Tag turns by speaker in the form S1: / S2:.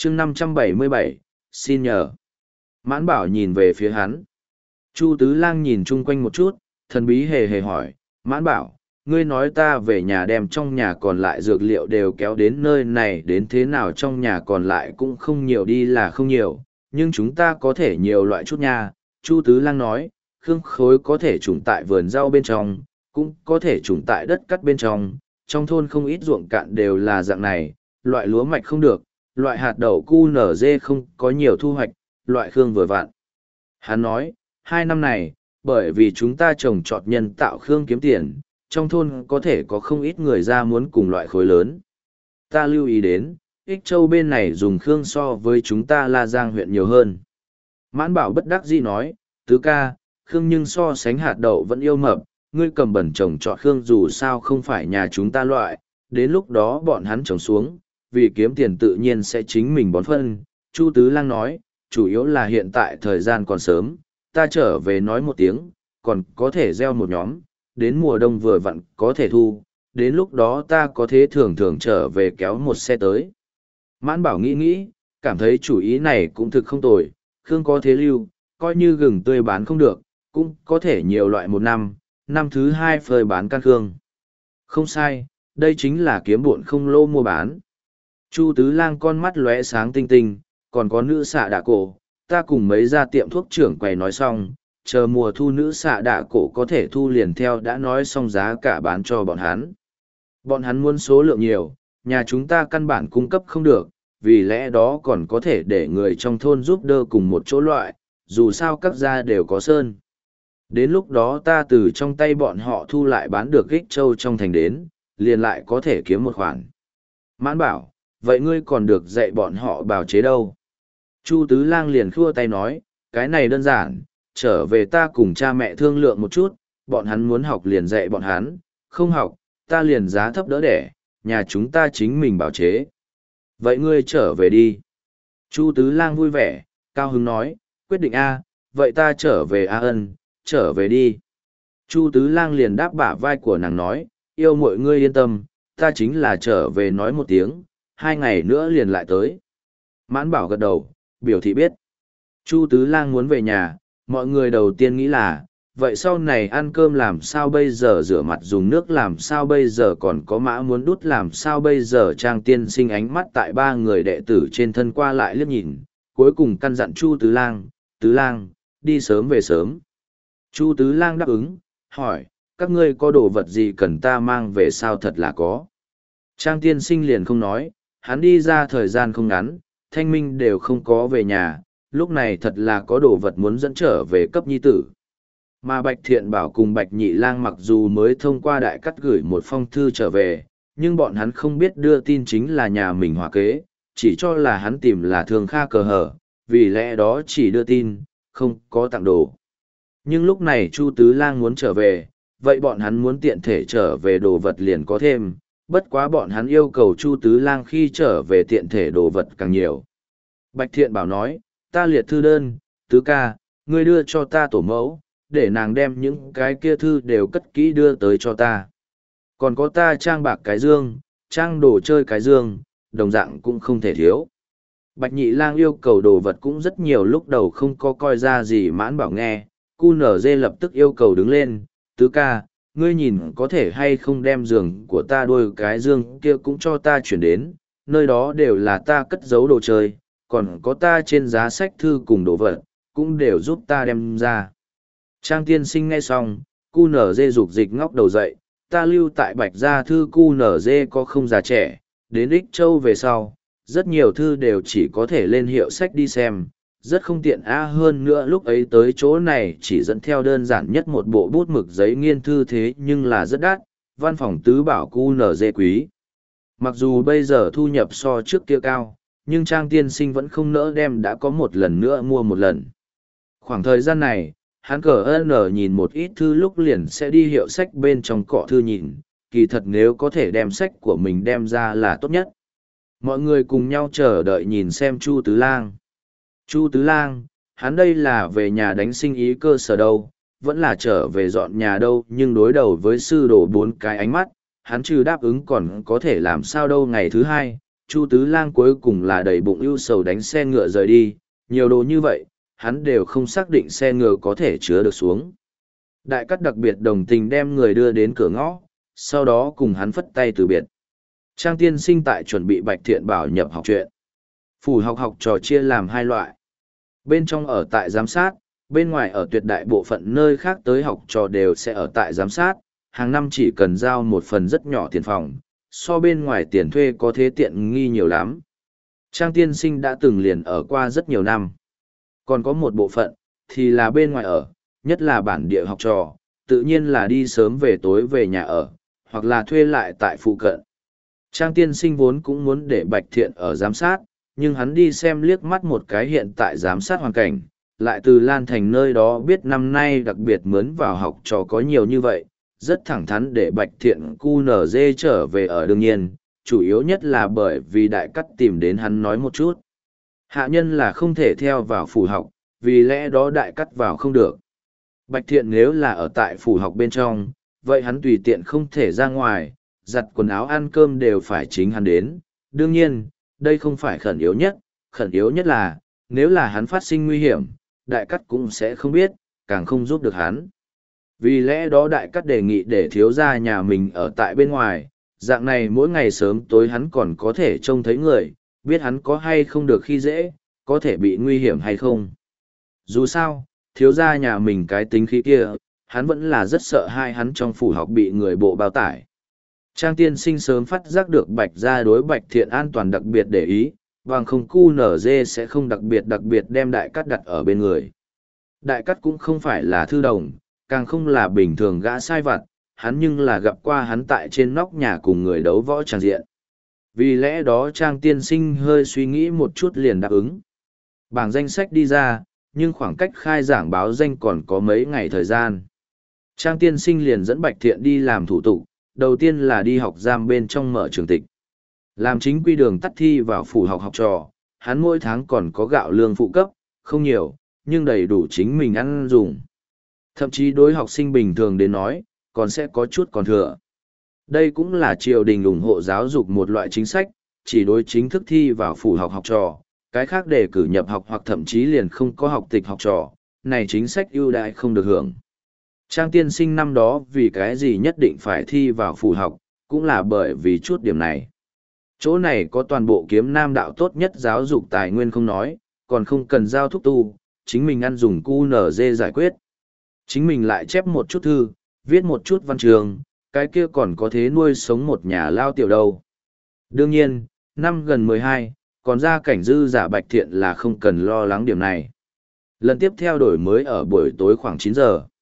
S1: chương 577, xin nhờ. Mãn Bảo nhìn về phía hắn. Chu Tứ Lang nhìn chung quanh một chút, thần bí hề hề hỏi, Mãn Bảo, ngươi nói ta về nhà đem trong nhà còn lại dược liệu đều kéo đến nơi này đến thế nào trong nhà còn lại cũng không nhiều đi là không nhiều, nhưng chúng ta có thể nhiều loại chút nha. Chu Tứ Lang nói, khương khối có thể trùng tại vườn rau bên trong, cũng có thể trùng tại đất cắt bên trong thôn không ít ruộng cạn đều là dạng này, loại lúa mạch không được, loại hạt đậu cu nở dê không có nhiều thu hoạch, loại khương vừa vặn. Hắn nói, 2 năm này, bởi vì chúng ta trồng trọt nhân tạo khương kiếm tiền, trong thôn có thể có không ít người ra muốn cùng loại khối lớn. Ta lưu ý đến, Ích Châu bên này dùng khương so với chúng ta La Giang huyện nhiều hơn. Mãn Bảo bất đắc dĩ nói, tứ ca, khương nhưng so sánh hạt đậu vẫn yêu mập, ngươi cầm bẩn trồng trọt khương dù sao không phải nhà chúng ta loại, đến lúc đó bọn hắn trồng xuống, vì kiếm tiền tự nhiên sẽ chính mình bón phân. Chu Tứ Lang nói, chủ yếu là hiện tại thời gian còn sớm, ta trở về nói một tiếng, còn có thể gieo một nhóm, đến mùa đông vừa vặn có thể thu, đến lúc đó ta có thể thường thường trở về kéo một xe tới. Mãn Bảo nghĩ nghĩ, cảm thấy chủ ý này cũng thực không tồi, khương có thế lưu, coi như gừng tươi bán không được, cũng có thể nhiều loại một năm, năm thứ 2 phơi bán can khương. Không sai, đây chính là kiếm bộn không lô mua bán. Chu Tứ Lang con mắt lóe sáng tinh tinh, còn có nữ xạ đạ cổ, ta cùng mấy gia tiệm thuốc trưởng quầy nói xong, chờ mùa thu nữ xạ đạ cổ có thể thu liền theo đã nói xong giá cả bán cho bọn hắn. Bọn hắn muốn số lượng nhiều, nhà chúng ta căn bản cung cấp không được, vì lẽ đó còn có thể để người trong thôn giúp đỡ cùng một chỗ loại, dù sao các gia đều có sơn. Đến lúc đó ta từ trong tay bọn họ thu lại bán được Ích Châu trong thành đến, liền lại có thể kiếm một khoản. Mãn Bảo, vậy ngươi còn được dạy bọn họ bào chế đâu? Chu Tứ Lang liền khua tay nói, cái này đơn giản, trở về ta cùng cha mẹ thương lượng một chút, bọn hắn muốn học liền dạy bọn hắn, không học, ta liền giá thấp đỡ đẻ, nhà chúng ta chính mình bào chế. Vậy ngươi trở về đi. Chu Tứ Lang vui vẻ, cao hứng nói, quyết định A, vậy ta trở về A Ân, trở về đi. Chu Tứ Lang liền đáp bả vai của nàng nói, yêu mọi ngươi yên tâm, ta chính là trở về nói một tiếng, 2 ngày nữa liền lại tới. Mãn Bảo gật đầu, biểu thị biết. Chu Tứ Lang muốn về nhà, mọi người đầu tiên nghĩ là, vậy sau này ăn cơm làm sao bây giờ, rửa mặt dùng nước làm sao bây giờ, còn có mã muốn đút làm sao bây giờ. Trang Tiên Sinh ánh mắt tại 3 người đệ tử trên thân qua lại liếc nhìn, cuối cùng căn dặn Chu Tứ Lang, đi sớm về sớm. Chu Tứ Lang đáp ứng, hỏi, các ngươi có đồ vật gì cần ta mang về sao? Thật là có. Trang Tiên Sinh liền không nói, hắn đi ra thời gian không ngắn, Thanh Minh đều không có về nhà, lúc này thật là có đồ vật muốn dẫn trở về cấp nhi tử. Mà Bạch Thiện Bảo cùng Bạch Nhị Lang mặc dù mới thông qua đại cắt gửi một phong thư trở về, nhưng bọn hắn không biết đưa tin chính là nhà mình hòa kế, chỉ cho là hắn tìm là Thường Kha cờ hở, vì lẽ đó chỉ đưa tin, không có tặng đồ. Nhưng lúc này Chu Tứ Lang muốn trở về, vậy bọn hắn muốn tiện thể trở về đồ vật liền có thêm, bất quá bọn hắn yêu cầu Chu Tứ Lang khi trở về tiện thể đồ vật càng nhiều. Bạch Thiện Bảo nói, ta liệt thư đơn, Tứ ca, ngươi đưa cho ta tổ mẫu, để nàng đem những cái kia thư đều cất kỹ đưa tới cho ta. Còn có ta trang bạc cái dương, trang đồ chơi cái dương, đồng dạng cũng không thể thiếu. Bạch Nhị Lang yêu cầu đồ vật cũng rất nhiều, lúc đầu không có coi ra gì. Mãn Bảo nghe, QNZ lập tức yêu cầu đứng lên, Tứ ca, ngươi nhìn có thể hay không đem giường của ta đôi cái dương kia cũng cho ta chuyển đến, nơi đó đều là ta cất giấu đồ chơi, còn có ta trên giá sách thư cùng đồ vật, cũng đều giúp ta đem ra. Trang Tiên Sinh nghe xong, QNZ dục dịch ngóc đầu dậy, ta lưu tại Bạch Gia thư QNZ có không già trẻ, đến Ích Châu về sau, rất nhiều thư đều chỉ có thể lên hiệu sách đi xem, rất không tiện hơn nữa lúc ấy tới chỗ này chỉ dẫn theo đơn giản nhất một bộ bút mực giấy nghiên thư, thế nhưng là rất đắt, văn phòng tứ bảo QNZ quý. Mặc dù bây giờ thu nhập so trước kia cao, nhưng Trang Tiên Sinh vẫn không nỡ đem đã có một lần nữa mua một lần. Khoảng thời gian này, hắn nhìn một ít thư lúc liền sẽ đi hiệu sách bên trong cọ thư nhìn, kỳ thật nếu có thể đem sách của mình đem ra là tốt nhất. Mọi người cùng nhau chờ đợi nhìn xem Chu Tứ Lang. Chu Tứ Lang, hắn đây là về nhà đánh sinh ý cơ sở đâu, vẫn là trở về dọn nhà đâu, nhưng đối đầu với sư đồ 4 cái ánh mắt, hắn trừ đáp ứng còn có thể làm sao đâu. Ngày thứ 2, Chu Tứ Lang cuối cùng là đầy bụng ưu sầu đánh xe ngựa rời đi, nhiều đồ như vậy, hắn đều không xác định xe ngựa có thể chứa được xuống. Đại cắt đặc biệt đồng tình đem người đưa đến cửa ngõ, sau đó cùng hắn phất tay từ biệt. Trang tiên sinh tại chuẩn bị Bạch Thiện Bảo nhập học truyện. Phủ học học trò chia làm hai loại. Bên trong ở tại giám sát, bên ngoài ở tuyệt đại bộ phận nơi khác tới học trò đều sẽ ở tại giám sát, hàng năm chỉ cần giao một phần rất nhỏ tiền phòng, so bên ngoài tiền thuê có thế tiện nghi nhiều lắm. Trang tiên sinh đã từng liền ở qua rất nhiều năm. Còn có một bộ phận, thì là bên ngoài ở, nhất là bản địa học trò, tự nhiên là đi sớm về tối về nhà ở, hoặc là thuê lại tại phụ cận. Trang tiên sinh vốn cũng muốn để Bạch Thiện ở giám sát, nhưng hắn đi xem liếc mắt một cái hiện tại giám sát hoàn cảnh, lại từ Lan Thành nơi đó biết năm nay đặc biệt mướn vào học trò có nhiều như vậy, rất thẳng thắn để Bạch Thiện QNZ trở về ở đương nhiên, chủ yếu nhất là bởi vì đại cắt tìm đến hắn nói một chút. Hạ nhân là không thể theo vào phủ học, vì lẽ đó đại cắt vào không được. Bạch Thiện nếu là ở tại phủ học bên trong, vậy hắn tùy tiện không thể ra ngoài, giặt quần áo ăn cơm đều phải chính hắn đến. Đương nhiên, đây không phải khẩn yếu nhất là, nếu là hắn phát sinh nguy hiểm, đại cắt cũng sẽ không biết, càng không giúp được hắn. Vì lẽ đó đại cắt đề nghị để thiếu gia nhà mình ở tại bên ngoài, dạng này mỗi ngày sớm tối hắn còn có thể trông thấy người, biết hắn có hay không được khi dễ, có thể bị nguy hiểm hay không. Dù sao, thiếu gia nhà mình cái tính khí kia, hắn vẫn là rất sợ hai hắn trong phủ học bị người bộ bao tải. Trang tiên sinh sớm phát giác được Bạch gia đối Bạch Thiện an toàn đặc biệt để ý, bằng không QNZ sẽ không đặc biệt đem đại cắt đặt ở bên người. Đại cắt cũng không phải là thư đồng, càng không là bình thường gã sai vặt, hắn nhưng là gặp qua hắn tại trên nóc nhà cùng người đấu võ tràng diện. Vì lẽ đó Trang tiên sinh hơi suy nghĩ một chút liền đáp ứng. Bảng danh sách đi ra, nhưng khoảng cách khai giảng báo danh còn có mấy ngày thời gian. Trang tiên sinh liền dẫn Bạch Thiện đi làm thủ tục, đầu tiên là đi học giam bên trong mở trường tịch. Làm chính quy đường tắt thi vào phủ học học trò, hắn mỗi tháng còn có gạo lương phụ cấp, không nhiều, nhưng đầy đủ chính mình ăn dùng. Thậm chí đối học sinh bình thường đến nói, còn sẽ có chút còn thừa. Đây cũng là triều đình ủng hộ giáo dục một loại chính sách, chỉ đối chính thức thi vào phủ học học trò, cái khác để cử nhập học hoặc thậm chí liền không có học tịch học trò, này chính sách ưu đãi không được hưởng. Trang tiên sinh năm đó vì cái gì nhất định phải thi vào phủ học, cũng là bởi vì chút điểm này. Chỗ này có toàn bộ kiếm nam đạo tốt nhất giáo dục tài nguyên không nói, còn không cần giao thúc tu, chính mình ăn dùng QNZ giải quyết. Chính mình lại chép một chút thư, viết một chút văn trường, cái kia còn có thế nuôi sống một nhà lao tiểu đâu. Đương nhiên, năm gần 12, còn ra cảnh dư giả Bạch Thiện là không cần lo lắng điểm này. Lần tiếp theo đổi mới ở buổi tối khoảng 9 giờ.